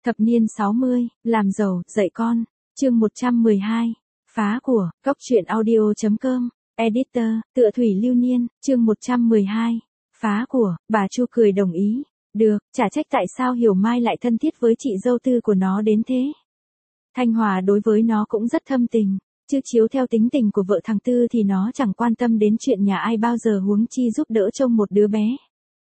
Thập niên 60, làm giàu, dạy con. Chương 112. Phá của, Cóc truyện audio.com. Editor, Tựa Thủy Lưu Niên. Chương 112. Phá của, bà Chu cười đồng ý. Được, chả trách tại sao Hiểu Mai lại thân thiết với chị dâu tư của nó đến thế. Thanh Hòa đối với nó cũng rất thâm tình, chứ chiếu theo tính tình của vợ thằng Tư thì nó chẳng quan tâm đến chuyện nhà ai bao giờ, huống chi giúp đỡ trông một đứa bé.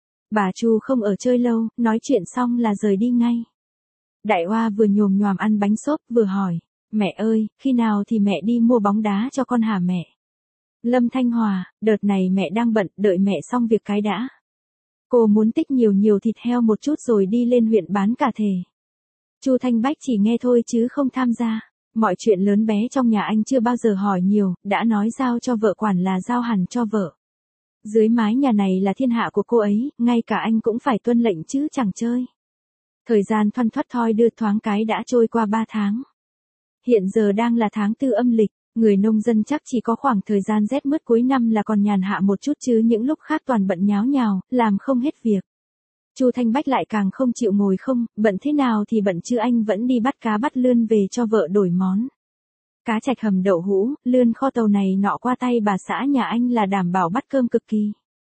Bà Chu không ở chơi lâu, nói chuyện xong là rời đi ngay. Đại Hoa vừa nhồm nhoàm ăn bánh xốp vừa hỏi, mẹ ơi, khi nào thì mẹ đi mua bóng đá cho con hả mẹ? Lâm Thanh Hòa, đợt này mẹ đang bận, đợi mẹ xong việc cái đã. Cô muốn tích nhiều thịt heo một chút rồi đi lên huyện bán cả thể. Chu Thanh Bách chỉ nghe thôi chứ không tham gia. Mọi chuyện lớn bé trong nhà anh chưa bao giờ hỏi nhiều, đã nói giao cho vợ quản là giao hẳn cho vợ. Dưới mái nhà này là thiên hạ của cô ấy, ngay cả anh cũng phải tuân lệnh chứ chẳng chơi. Thời gian thoăn thoắt thoi đưa thoáng cái đã trôi qua 3 tháng. Hiện giờ đang là tháng 4 âm lịch, người nông dân chắc chỉ có khoảng thời gian rét mướt cuối năm là còn nhàn hạ một chút, chứ những lúc khác toàn bận nháo nhào, làm không hết việc. Chu Thanh Bách lại càng không chịu ngồi không, bận thế nào thì bận chứ anh vẫn đi bắt cá bắt lươn về cho vợ đổi món. Cá trạch hầm đậu hũ, lươn kho tàu này nọ qua tay bà xã nhà anh là đảm bảo bắt cơm cực kỳ.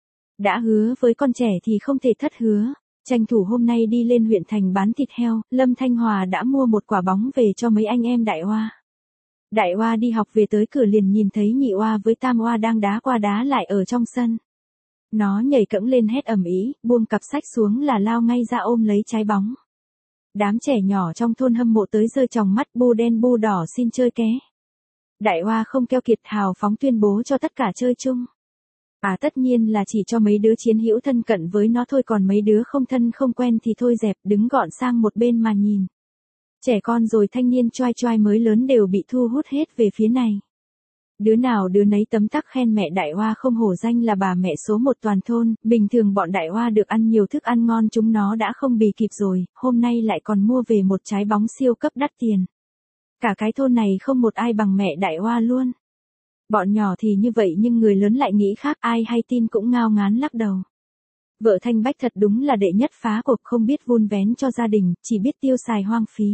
Đã hứa với con trẻ thì không thể thất hứa. Tranh thủ hôm nay đi lên huyện thành bán thịt heo, Lâm Thanh Hòa đã mua một quả bóng về cho mấy anh em Đại Hoa. Đại Hoa đi học về tới cửa liền nhìn thấy Nhị Hoa với Tam Hoa đang đá qua đá lại ở trong sân. Nó nhảy cẫng lên hét ầm ĩ, buông cặp sách xuống là lao ngay ra ôm lấy trái bóng. Đám trẻ nhỏ trong thôn hâm mộ tới giơ tròng mắt, bu đen bu đỏ xin chơi ké. Đại Hoa không keo kiệt, hào phóng tuyên bố cho tất cả chơi chung. Tất nhiên là chỉ cho mấy đứa chiến hữu thân cận với nó thôi, còn mấy đứa không thân không quen thì thôi dẹp, đứng gọn sang một bên mà nhìn. Trẻ con rồi thanh niên choai choai mới lớn đều bị thu hút hết về phía này. Đứa nào đứa nấy tấm tắc khen mẹ Đại Hoa không hổ danh là bà mẹ số 1 toàn thôn, bình thường bọn Đại Hoa được ăn nhiều thức ăn ngon chúng nó đã không bì kịp rồi, hôm nay lại còn mua về một trái bóng siêu cấp đắt tiền. Cả cái thôn này không một ai bằng mẹ Đại Hoa luôn. Bọn nhỏ thì như vậy nhưng người lớn lại nghĩ khác, ai hay tin cũng ngao ngán lắc đầu. Vợ Thanh Bách thật đúng là đệ nhất phá cuộc, không biết vun vén cho gia đình, chỉ biết tiêu xài hoang phí.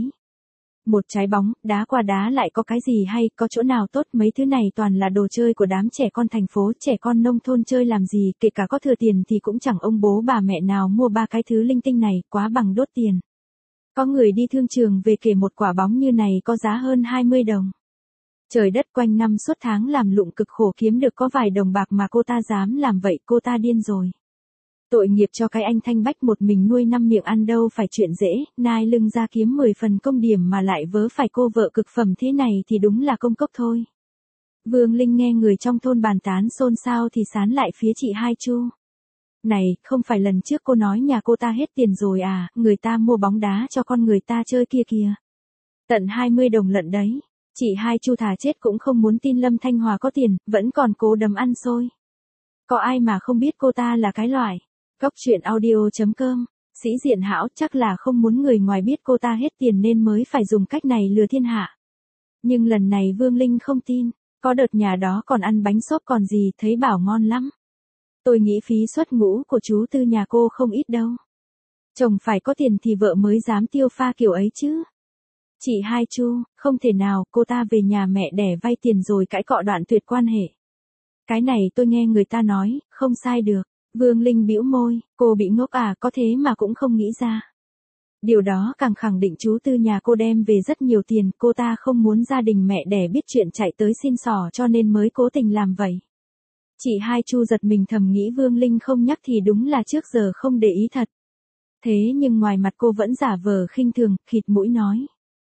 Một trái bóng, đá qua đá lại có cái gì hay, có chỗ nào tốt, mấy thứ này toàn là đồ chơi của đám trẻ con thành phố, trẻ con nông thôn chơi làm gì, kể cả có thừa tiền thì cũng chẳng ông bố bà mẹ nào mua ba cái thứ linh tinh này, quá bằng đốt tiền. Có người đi thương trường về kể một quả bóng như này có giá hơn 20 đồng. Trời đất, quanh năm suốt tháng làm lụng cực khổ kiếm được có vài đồng bạc mà cô ta dám làm vậy, cô ta điên rồi. Tội nghiệp cho cái anh Thanh Bách một mình nuôi 5 miệng ăn đâu phải chuyện dễ, nai lưng ra kiếm 10 phần công điểm mà lại vớ phải cô vợ cực phẩm thế này thì đúng là công cốc thôi. Vương Linh nghe người trong thôn bàn tán xôn xao thì sán lại phía chị Hai Chu. Này, không phải lần trước cô nói nhà cô ta hết tiền rồi à, người ta mua bóng đá cho con người ta chơi kia kìa. Tận 20 đồng lận đấy. Chị Hai Chu thà chết cũng không muốn tin Lâm Thanh Hòa có tiền, vẫn còn cố đấm ăn xôi. Có ai mà không biết cô ta là cái loại. Cóc truyện audio.com. Sĩ diện hão chắc là không muốn người ngoài biết cô ta hết tiền nên mới phải dùng cách này lừa thiên hạ. Nhưng lần này Vương Linh không tin, có đợt nhà đó còn ăn bánh xốp còn gì, thấy bảo ngon lắm. Tôi nghĩ phí xuất ngũ của chú Tư nhà cô không ít đâu. Chồng phải có tiền thì vợ mới dám tiêu pha kiểu ấy chứ. Chị Hai Chu, không thể nào, cô ta về nhà mẹ đẻ vay tiền rồi cãi cọ đoạn tuyệt quan hệ. Cái này tôi nghe người ta nói, không sai được. Vương Linh bĩu môi, cô bị ngốc à, có thế mà cũng không nghĩ ra. Điều đó càng khẳng định chú Tư nhà cô đem về rất nhiều tiền, cô ta không muốn gia đình mẹ đẻ biết chuyện chạy tới xin xỏ cho nên mới cố tình làm vậy. Chị Hai Chu giật mình thầm nghĩ Vương Linh không nhắc thì đúng là trước giờ không để ý thật. Thế nhưng ngoài mặt cô vẫn giả vờ khinh thường, khịt mũi nói.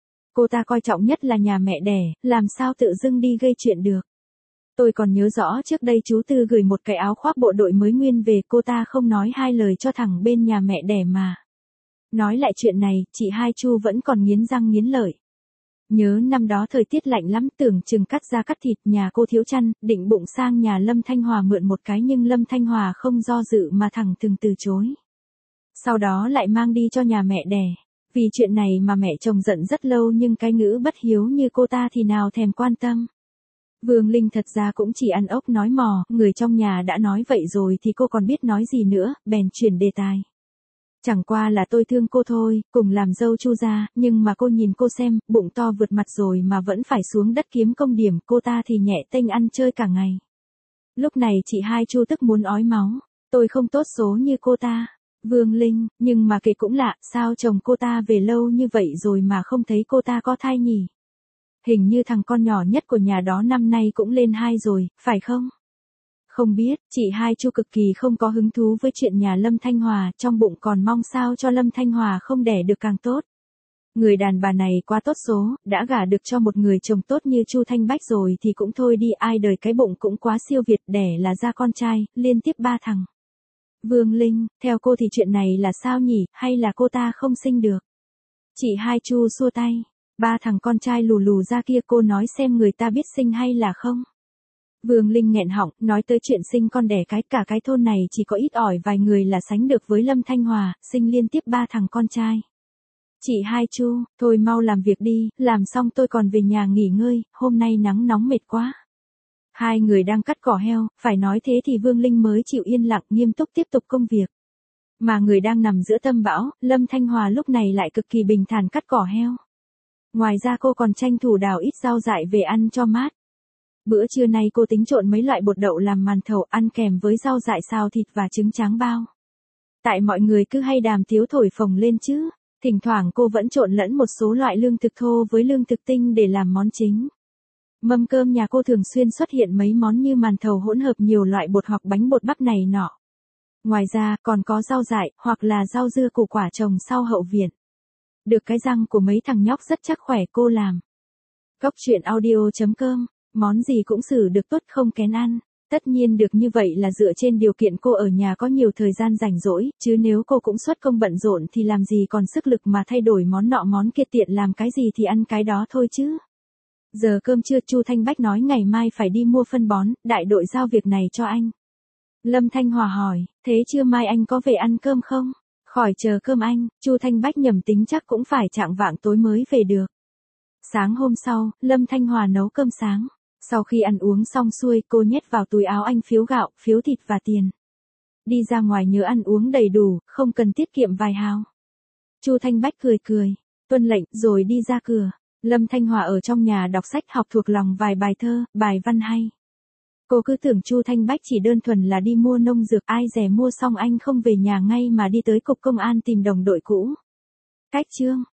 Cô ta coi trọng nhất là nhà mẹ đẻ, làm sao tự dưng đi gây chuyện được. Tôi còn nhớ rõ trước đây chú Tư gửi một cái áo khoác bộ đội mới nguyên về, cô ta không nói hai lời cho thẳng bên nhà mẹ đẻ mà. Nói lại chuyện này, chị Hai Chu vẫn còn nghiến răng nghiến lợi. Nhớ năm đó thời tiết lạnh lắm, tưởng chừng cắt da cắt thịt, nhà cô thiếu chăn, định bụng sang nhà Lâm Thanh Hòa mượn một cái nhưng Lâm Thanh Hòa không do dự mà thẳng thừng từ chối. Sau đó lại mang đi cho nhà mẹ đẻ. Vì chuyện này mà mẹ chồng giận rất lâu nhưng cái ngữ bất hiếu như cô ta thì nào thèm quan tâm. Vương Linh thật ra cũng chỉ ăn ốc nói mò, người trong nhà đã nói vậy rồi thì cô còn biết nói gì nữa, bèn chuyển đề tài. Chẳng qua là tôi thương cô thôi, cùng làm dâu Chu gia, nhưng mà cô nhìn cô xem, bụng to vượt mặt rồi mà vẫn phải xuống đất kiếm công điểm, cô ta thì nhẹ tênh ăn chơi cả ngày. Lúc này chị hai Chu tức muốn ói máu, tôi không tốt số như cô ta. Vương Linh, nhưng mà kể cũng lạ, sao chồng cô ta về lâu như vậy rồi mà không thấy cô ta có thai nhỉ? Hình như thằng con nhỏ nhất của nhà đó năm nay cũng lên 2 rồi, phải không? Không biết, chị hai Chu cực kỳ không có hứng thú với chuyện nhà Lâm Thanh Hòa, trong bụng còn mong sao cho Lâm Thanh Hòa không đẻ được càng tốt. Người đàn bà này quá tốt số, đã gả được cho một người chồng tốt như Chu Thanh Bách rồi thì cũng thôi đi, ai đời cái bụng cũng quá siêu việt, đẻ là ra con trai, liên tiếp 3 thằng. Vương Linh, theo cô thì chuyện này là sao nhỉ, hay là cô ta không sinh được? Chị hai Chu xua tay, 3 thằng con trai lù lù ra kia, cô nói xem người ta biết sinh hay là không? Vương Linh nghẹn họng, nói tới chuyện sinh con đẻ cái, cả cái thôn này chỉ có ít ỏi vài người là sánh được với Lâm Thanh Hòa, sinh liên tiếp 3 thằng con trai. Chị hai Chu, thôi mau làm việc đi, làm xong tôi còn về nhà nghỉ ngơi, hôm nay nắng nóng mệt quá. Hai người đang cắt cỏ heo, phải nói thế thì Vương Linh mới chịu yên lặng nghiêm túc tiếp tục công việc. Mà người đang nằm giữa tâm bão, Lâm Thanh Hòa lúc này lại cực kỳ bình thản cắt cỏ heo. Ngoài ra cô còn tranh thủ đào ít rau dại về ăn cho mát. Bữa trưa nay cô tính trộn mấy loại bột đậu làm màn thầu ăn kèm với rau dại xào thịt và trứng tráng bao. Tại mọi người cứ hay đàm tiếu thổi phồng lên chứ, thỉnh thoảng cô vẫn trộn lẫn một số loại lương thực thô với lương thực tinh để làm món chính. Mâm cơm nhà cô thường xuyên xuất hiện mấy món như màn thầu hỗn hợp nhiều loại bột hoặc bánh bột bắp này nọ. Ngoài ra còn có rau dại hoặc là rau dưa củ quả trồng sau hậu viện. Được cái răng của mấy thằng nhóc rất chắc khỏe cô làm. Cóc truyện audio.com, món gì cũng xử được tốt không kén ăn. Tất nhiên được như vậy là dựa trên điều kiện cô ở nhà có nhiều thời gian rảnh rỗi, chứ nếu cô cũng xuất công bận rộn thì làm gì còn sức lực mà thay đổi món nọ món kia, tiện làm cái gì thì ăn cái đó thôi chứ. Giờ cơm trưa Chu Thanh Bách nói ngày mai phải đi mua phân bón, đại đội giao việc này cho anh. Lâm Thanh Hòa hỏi, thế trưa mai anh có về ăn cơm không? Khỏi chờ cơm anh, Chu Thanh Bách nhầm tính chắc cũng phải chạng vạng tối mới về được. Sáng hôm sau, Lâm Thanh Hòa nấu cơm sáng. Sau khi ăn uống xong xuôi, cô nhét vào túi áo anh phiếu gạo, phiếu thịt và tiền. Đi ra ngoài nhớ ăn uống đầy đủ, không cần tiết kiệm vài hào. Chu Thanh Bách cười cười, tuân lệnh rồi đi ra cửa. Lâm Thanh Hòa ở trong nhà đọc sách học thuộc lòng vài bài thơ, bài văn hay. Cô cứ tưởng Chu Thanh Bách chỉ đơn thuần là đi mua nông dược, ai dè mua xong anh không về nhà ngay mà đi tới cục công an tìm đồng đội cũ. Cách chương